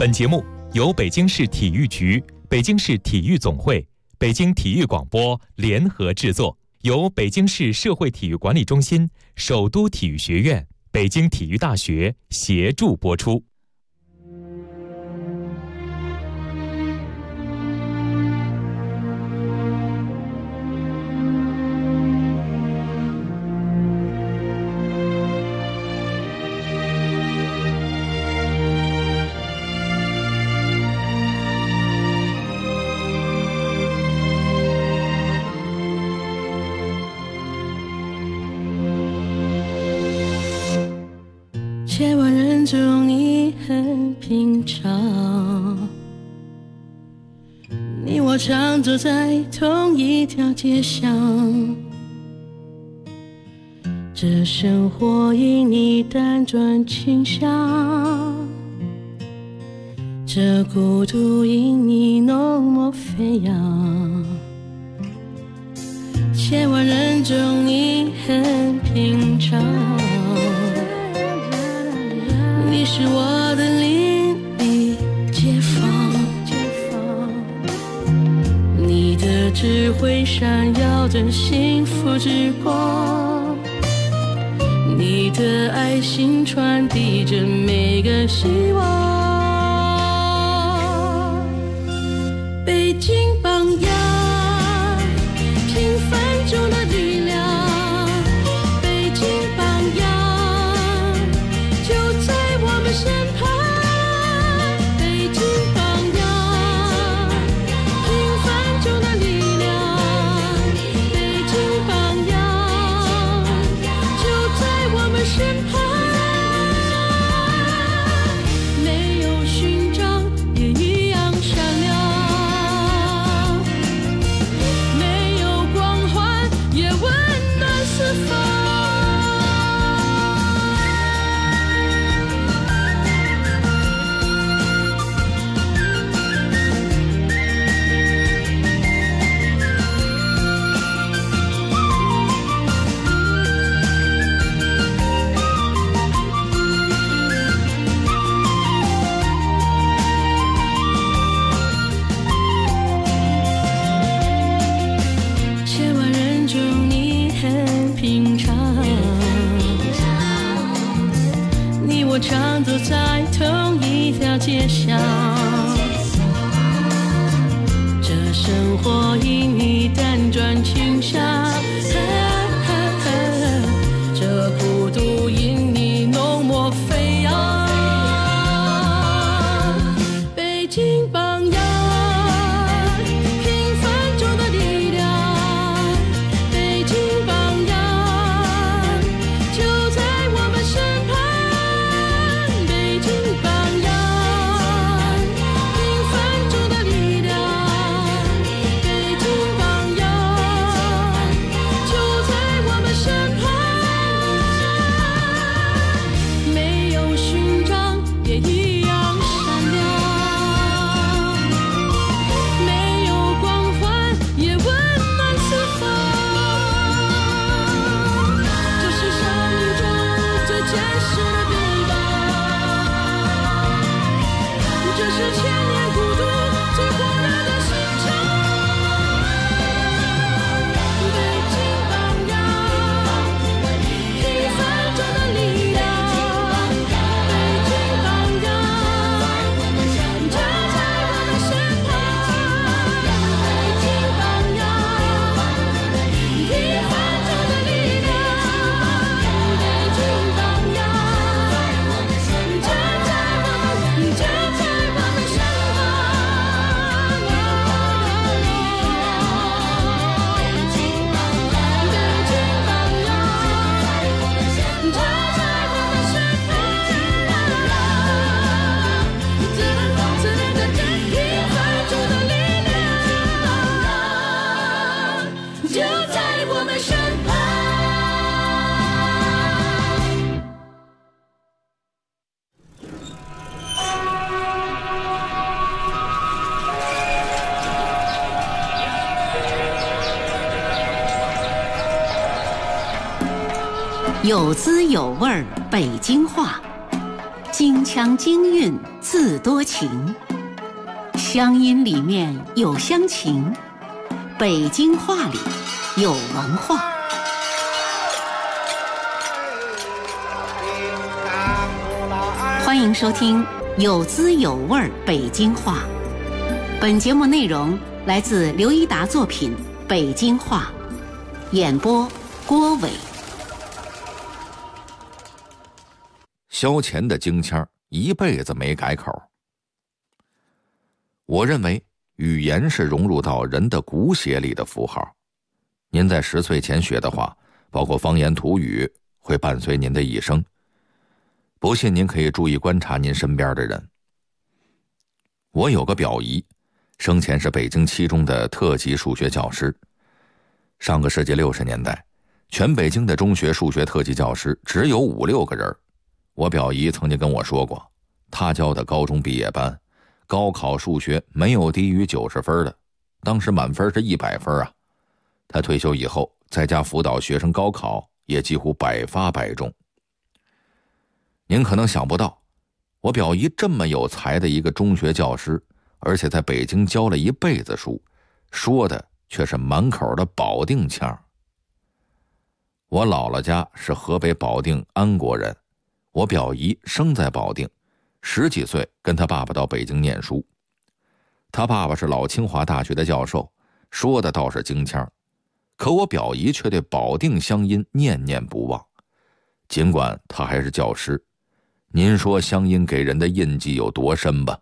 本节目由北京市体育局、北京市体育总会、北京体育广播联合制作，由北京市社会体育管理中心、首都体育学院、北京体育大学协助播出。 千万人中你很平常，你我常走在同一条街上，这生活因你辗转倾向，这孤独因你浓墨飞扬。千万人中你很平常，你是我的邻里街坊，你的智慧闪耀着幸福之光，你的爱心传递着每个希望。北京榜样，平凡中的力量，北京榜样就在我们身旁。北京榜样，平凡中的力量，北京榜样就在我们身旁。没有勋章也一样闪亮，没有光环也温暖四方。千万人中你很平常，你我常走在同一条街上，这生活因你辗转倾向，这孤独因你浓墨飞扬。北京榜样，平凡中的力量，北京榜样就在我们身旁。北京榜样，平凡中的力量，北京榜样就在我们身旁。没有勋章也一样闪亮，没有光环也温暖四方。这是生命中最坚实的地方，这是千年孤独最火热的心肠。北京榜样，平凡中的力量，北京榜样就在我们身旁。北京榜样，平凡中的力量，北京榜样就在我们身旁。 有滋有味儿北京话，京腔京韵字多情，乡音里面有乡情，北京话里有文化。欢迎收听有滋有味北京话。本节目内容来自刘一达作品《北京话》，演播郭伟。 萧乾的京腔一辈子没改口。我认为语言是融入到人的骨血里的符号。您在10岁前学的话，包括方言土语，会伴随您的一生。不信您可以注意观察您身边的人。我有个表姨，生前是北京七中的特级数学教师。上个世纪60年代，全北京的中学数学特级教师只有5、6个人。我表姨曾经跟我说过，她教的高中毕业班，高考数学没有低于90分的，当时满分是100分啊。她退休以后，在家辅导学生高考，也几乎百发百中。您可能想不到，我表姨这么有才的一个中学教师，而且在北京教了一辈子书，说的却是满口的保定腔。我姥姥家是河北保定安国人，我表姨生在保定，10几岁跟他爸爸到北京念书。他爸爸是老清华大学的教授，说的倒是京腔，可我表姨却对保定乡音念念不忘。尽管他还是教师，您说乡音给人的印记有多深吧？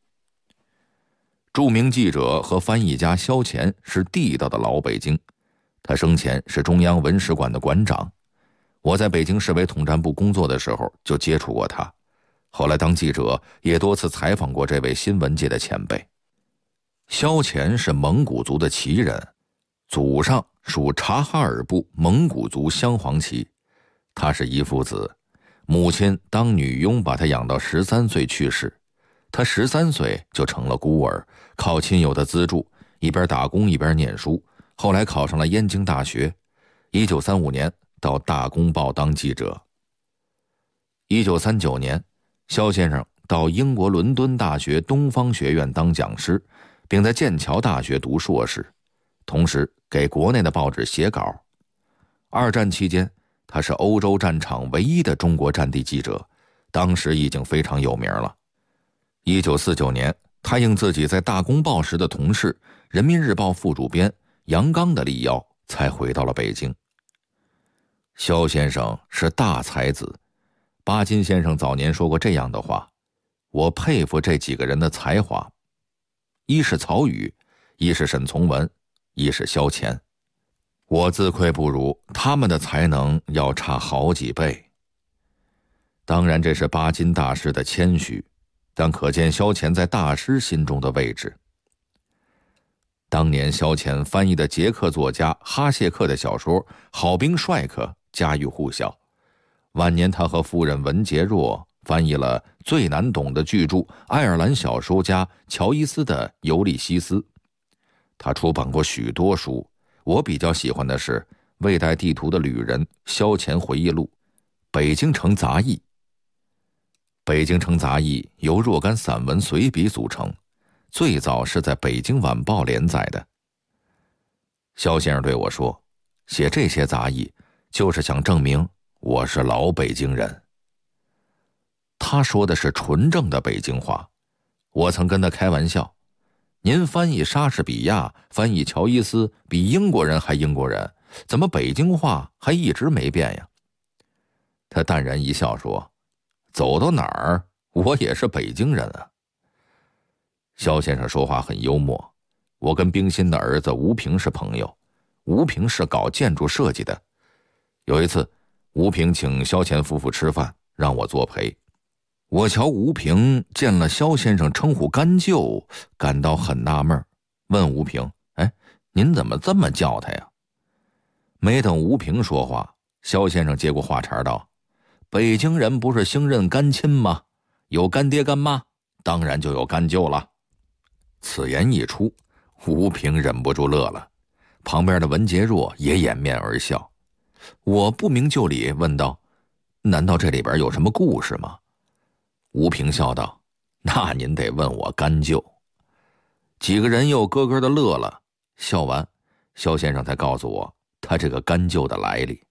著名记者和翻译家萧乾是地道的老北京，他生前是中央文史馆的馆长。我在北京市委统战部工作的时候就接触过他，后来当记者也多次采访过这位新闻界的前辈。萧乾是蒙古族的旗人，祖上属察哈尔部蒙古族镶黄旗。他是一父子，母亲当女佣把他养到13岁去世，他13岁就成了孤儿，靠亲友的资助，一边打工一边念书，后来考上了燕京大学。1935年到大公报当记者。1939年，萧先生到英国伦敦大学东方学院当讲师，并在剑桥大学读硕士，同时给国内的报纸写稿。2战期间，他是欧洲战场唯一的中国战地记者，当时已经非常有名了。1949年，他应自己在大公报时的同事人民日报副主编杨刚的力邀，才回到了北京。萧先生是大才子，巴金先生早年说过这样的话，我佩服这几个人的才华，一是曹禺，一是沈从文，一是萧乾。我自愧不如，他们的才能要差好几倍。当然这是巴金大师的谦虚，但可见萧乾在大师心中的位置。当年萧乾翻译的捷克作家哈谢克的小说《好兵帅克》家喻户晓，晚年他和夫人文洁若翻译了最难懂的巨著爱尔兰小说家乔伊斯的《尤利西斯》。他出版过许多书，我比较喜欢的是《未带地图的旅人》萧乾回忆录、《北京城杂役》。《北京城杂役》由若干散文随笔组成，最早是在《北京晚报》连载的。萧先生对我说，写这些杂役就是想证明我是老北京人。他说的是纯正的北京话，我曾跟他开玩笑，您翻译莎士比亚，翻译乔伊斯，比英国人还英国人，怎么北京话还一直没变呀？他淡然一笑说，走到哪儿我也是北京人啊。萧先生说话很幽默，我跟冰心的儿子吴平是朋友，吴平是搞建筑设计的。有一次，吴平请萧乾夫妇吃饭，让我作陪。我瞧吴平见了萧先生称呼干舅，感到很纳闷，问吴平，您怎么这么叫他呀？没等吴平说话，萧先生接过话茬道，北京人不是兴认干亲吗？有干爹干妈，当然就有干舅了。此言一出，吴平忍不住乐了，旁边的文洁若也掩面而笑。我不明就里问道，难道这里边有什么故事吗？吴平笑道， 那您得问我干舅。几个人又咯咯的乐了，笑完，肖先生才告诉我他这个干舅的来历。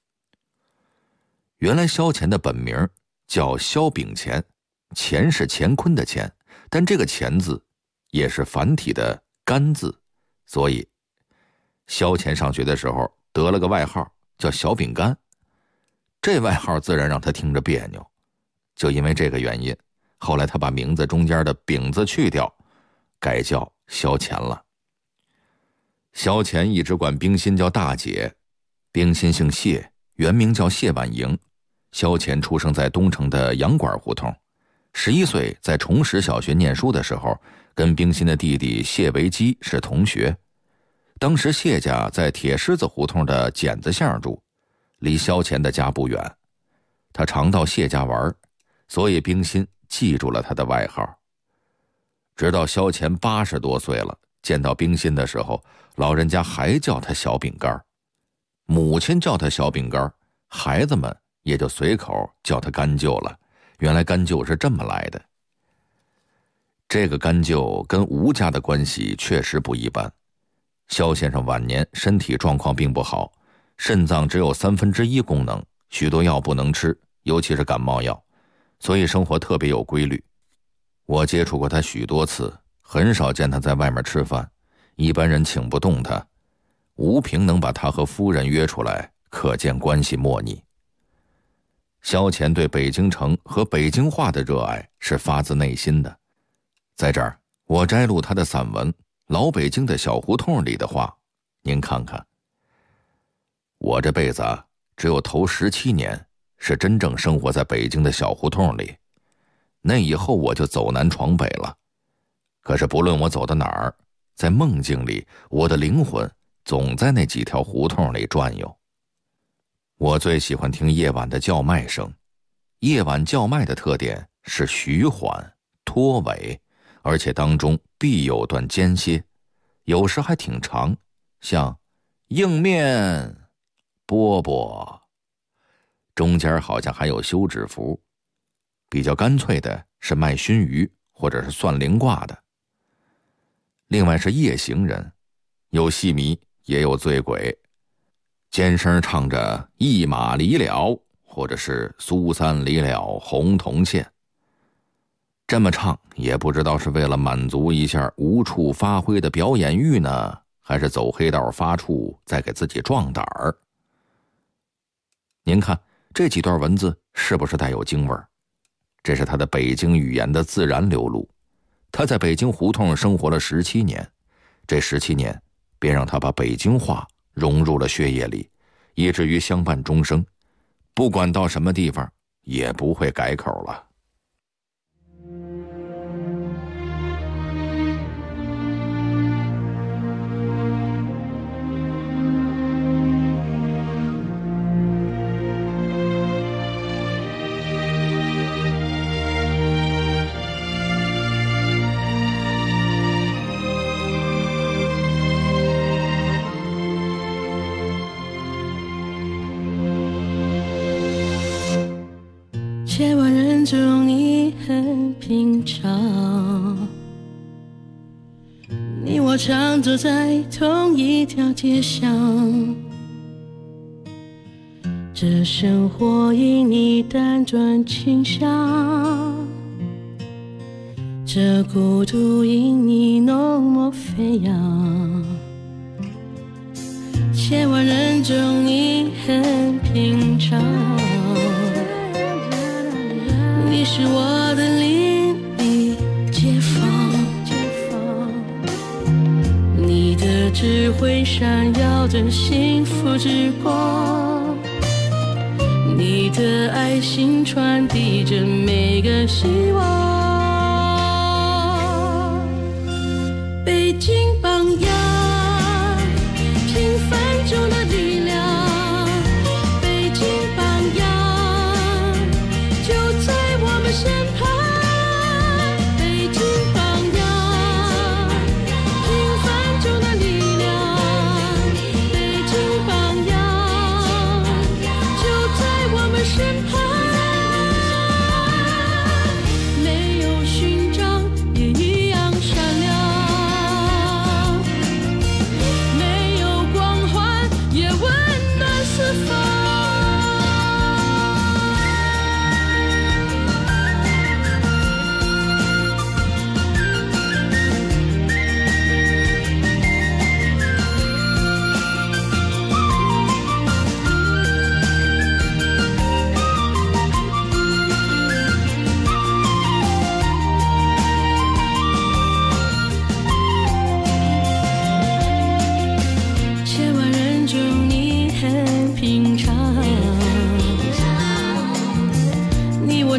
原来萧乾的本名叫萧秉乾，乾是乾坤的乾，但这个乾字也是繁体的干字，所以萧乾上学的时候得了个外号叫小饼干，这外号自然让他听着别扭。就因为这个原因，后来他把名字中间的饼字去掉，改叫萧乾了。萧乾一直管冰心叫大姐，冰心姓谢，原名叫谢婉莹。萧乾出生在东城的洋馆胡同，11岁在崇实小学念书的时候，跟冰心的弟弟谢维基是同学。当时谢家在铁狮子胡同的剪子巷住，离萧乾的家不远。他常到谢家玩，所以冰心记住了他的外号。直到萧乾80多岁了，见到冰心的时候，老人家还叫他小饼干，母亲叫他小饼干，孩子们也就随口叫他干舅了。原来干舅是这么来的。这个干舅跟吴家的关系确实不一般。萧先生晚年身体状况并不好，肾脏只有1/3功能，许多药不能吃，尤其是感冒药，所以生活特别有规律。我接触过他许多次，很少见他在外面吃饭，一般人请不动他。吴平能把他和夫人约出来，可见关系莫逆。萧乾对北京城和北京话的热爱是发自内心的。在这儿，我摘录他的散文《老北京的小胡同》里的话，您看看。我这辈子只有头17年是真正生活在北京的小胡同里，那以后我就走南闯北了。可是不论我走到哪儿，在梦境里，我的灵魂总在那几条胡同里转悠。我最喜欢听夜晚的叫卖声，夜晚叫卖的特点是徐缓、拖尾，而且当中必有段间歇，有时还挺长，像硬面、饽饽，中间好像还有休止符。比较干脆的是卖熏鱼或者是算灵卦的。另外是夜行人，有戏迷也有醉鬼，尖声唱着一马离了，或者是苏三离了红铜线。这么唱也不知道是为了满足一下无处发挥的表演欲呢，还是走黑道发怵再给自己壮胆儿。您看这几段文字是不是带有京味儿？这是他的北京语言的自然流露。他在北京胡同生活了17年，这17年便让他把北京话融入了血液里，以至于相伴终生，不管到什么地方也不会改口了。 千万人中你很平常，你我常走在同一条街上，这生活因你单转倾向，这孤独因你浓墨飞扬。千万人中你很平常，你是我的邻里街坊，你的智慧闪耀着幸福之光，你的爱心传递着每个希望。北京榜样，平凡中的力量，北京榜样就在我们身旁。北京榜样，平凡中的力量，北京榜样就在我们身旁。每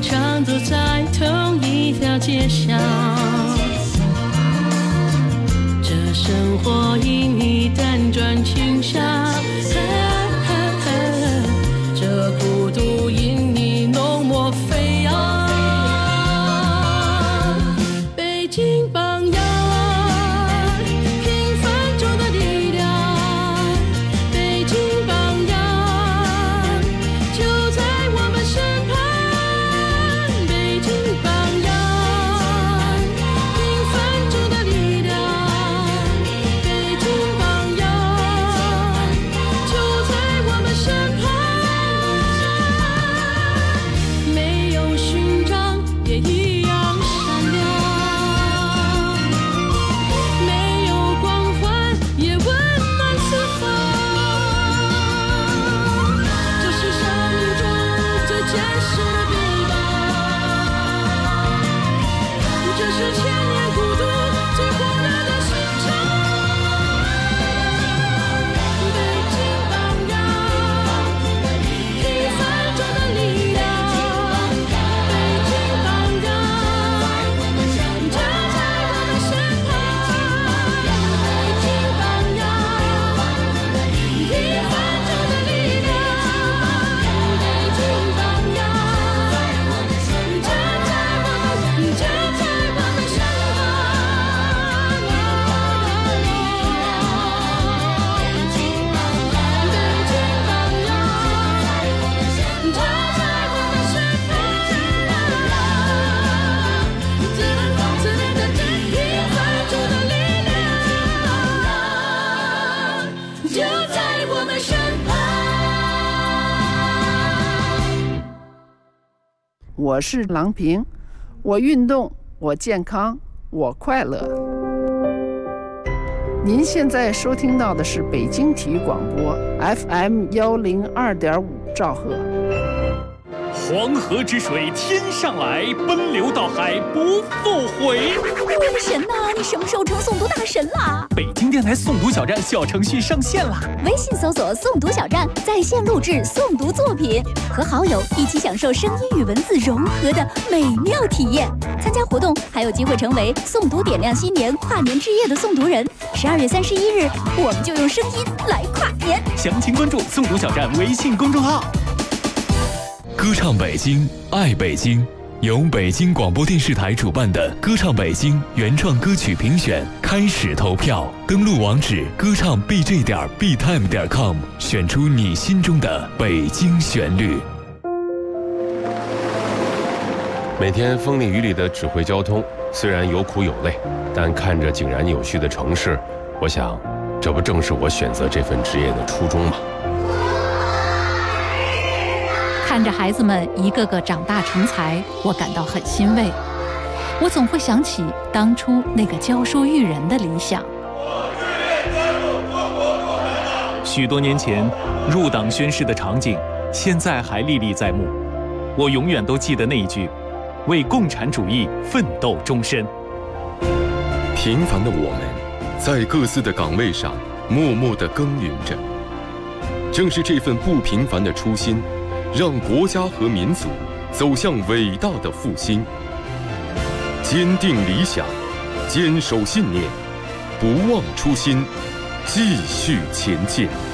常走在同一条街上，这生活因你辗转倾向，这孤独因你浓墨飞扬。北京榜样，平凡中的力量。北京榜样，就在我们身旁。北京榜样，平凡中的力量。北京榜样，就在我们身旁。没有勋章也一样闪亮，没有光环也温暖四方。这是生命中最坚实的臂膀，这是千年孤独最火热的心肠。北京榜样，平凡中的力量。北京榜样，就在我们身旁。北京榜样，平凡中的力量。北京榜样，就在我们身我是郎平，我运动，我健康，我快乐。您现在收听到的是北京体育广播 FM 102.5兆赫。 黄河之水天上来，奔流到海不复回。 鬼神呐，你什么时候成诵读大神啦？ 北京电台诵读小站小程序上线啦！ 微信搜索诵读小站，在线录制诵读作品，和好友一起享受声音与文字融合的美妙体验。参加活动还有机会成为诵读点亮新年跨年之夜的诵读人。12月31日，我们就用声音来跨年。 详情关注诵读小站微信公众号。 歌唱北京，爱北京，由北京广播电视台主办的歌唱北京原创歌曲评选开始投票，登录网址歌唱 bj.btime.com， 选出你心中的北京旋律。 每天风里雨里的指挥交通，虽然有苦有累，但看着井然有序的城市，我想，这不正是我选择这份职业的初衷吗？ 看着孩子们一个个长大成才，我感到很欣慰。我总会想起当初那个教书育人的理想。 许多年前入党宣誓的场景，现在还历历在目。我永远都记得那一句：为共产主义奋斗终身。 平凡的我们，在各自的岗位上默默地耕耘着。正是这份不平凡的初心，让国家和民族走向伟大的复兴。坚定理想，坚守信念，不忘初心，继续前进。